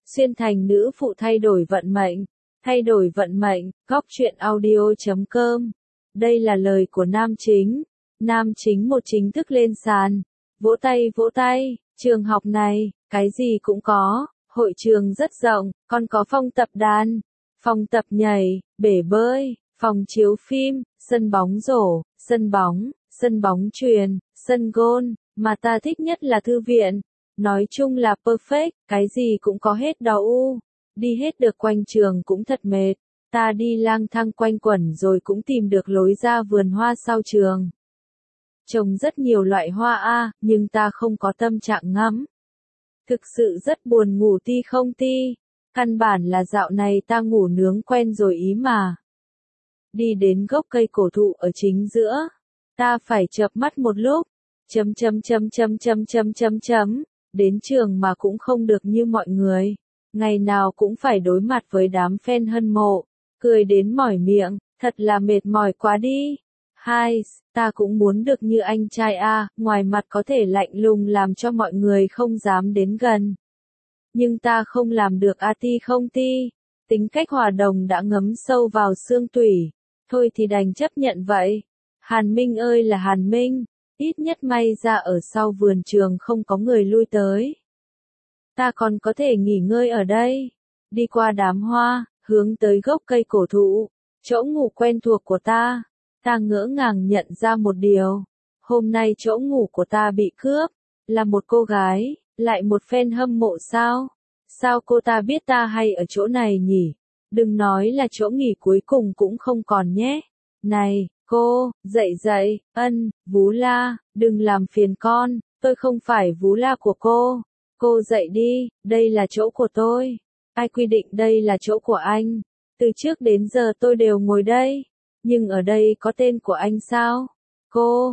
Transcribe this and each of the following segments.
Xuyên thành nữ phụ thay đổi vận mệnh. Thay đổi vận mệnh, góc truyện audio.com. Đây là lời của nam chính. Nam chính một chính thức lên sàn. Vỗ tay, trường học này, cái gì cũng có, hội trường rất rộng, còn có phòng tập đàn, phòng tập nhảy, bể bơi, phòng chiếu phim, sân bóng rổ, sân bóng chuyền, sân golf, mà ta thích nhất là thư viện. Nói chung là perfect, cái gì cũng có hết đó u. Đi hết được quanh trường cũng thật mệt. Ta đi lang thang quanh quẩn rồi cũng tìm được lối ra vườn hoa sau trường. Trồng rất nhiều loại hoa nhưng ta không có tâm trạng ngắm. Thực sự rất buồn ngủ ti không ti. Căn bản là dạo này ta ngủ nướng quen rồi ý mà. Đi đến gốc cây cổ thụ ở chính giữa. Ta phải chợp mắt một lúc. Đến trường mà cũng không được như mọi người. Ngày nào cũng phải đối mặt với đám fan hâm mộ. Cười đến mỏi miệng, thật là mệt mỏi quá đi. Hai, ta cũng muốn được như anh trai ngoài mặt có thể lạnh lùng làm cho mọi người không dám đến gần. Nhưng ta không làm được ti không ti. Tính cách hòa đồng đã ngấm sâu vào xương tủy. Thôi thì đành chấp nhận vậy. Hàn Minh ơi là Hàn Minh. Ít nhất may ra ở sau vườn trường không có người lui tới. Ta còn có thể nghỉ ngơi ở đây. Đi qua đám hoa, hướng tới gốc cây cổ thụ. Chỗ ngủ quen thuộc của ta. Ta ngỡ ngàng nhận ra một điều. Hôm nay chỗ ngủ của ta bị cướp. Là một cô gái, lại một fan hâm mộ sao? Sao cô ta biết ta hay ở chỗ này nhỉ? Đừng nói là chỗ nghỉ cuối cùng cũng không còn nhé. Này, cô, dậy, Vú La, đừng làm phiền con, tôi không phải Vú La của cô. Cô dậy đi, đây là chỗ của tôi. Ai quy định đây là chỗ của anh? Từ trước đến giờ tôi đều ngồi đây. Nhưng ở đây có tên của anh sao? Cô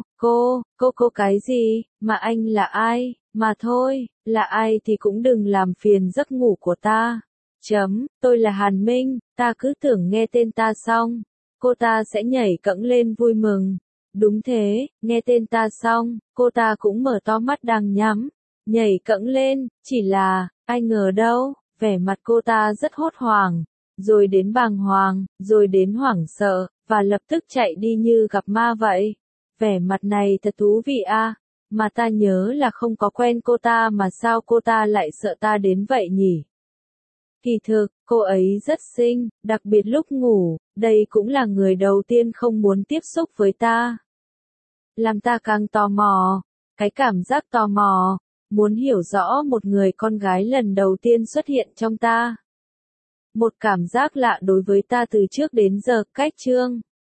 cái gì? Mà anh là ai? Mà thôi, là ai thì cũng đừng làm phiền giấc ngủ của ta. Tôi là Hàn Minh, ta cứ tưởng nghe tên ta xong. Cô ta sẽ nhảy cẫng lên vui mừng. Đúng thế, nghe tên ta xong, cô ta cũng mở to mắt đang nhắm. Nhảy cẫng lên, chỉ là, ai ngờ đâu, vẻ mặt cô ta rất hốt hoảng. Rồi đến bàng hoàng, rồi đến hoảng sợ, và lập tức chạy đi như gặp ma vậy. Vẻ mặt này thật thú vị mà ta nhớ là không có quen cô ta mà sao cô ta lại sợ ta đến vậy nhỉ? Kỳ thực, cô ấy rất xinh, đặc biệt lúc ngủ, đây cũng là người đầu tiên không muốn tiếp xúc với ta. Làm ta càng tò mò, cái cảm giác tò mò, muốn hiểu rõ một người con gái lần đầu tiên xuất hiện trong ta. Một cảm giác lạ đối với ta từ trước đến giờ, cách chương.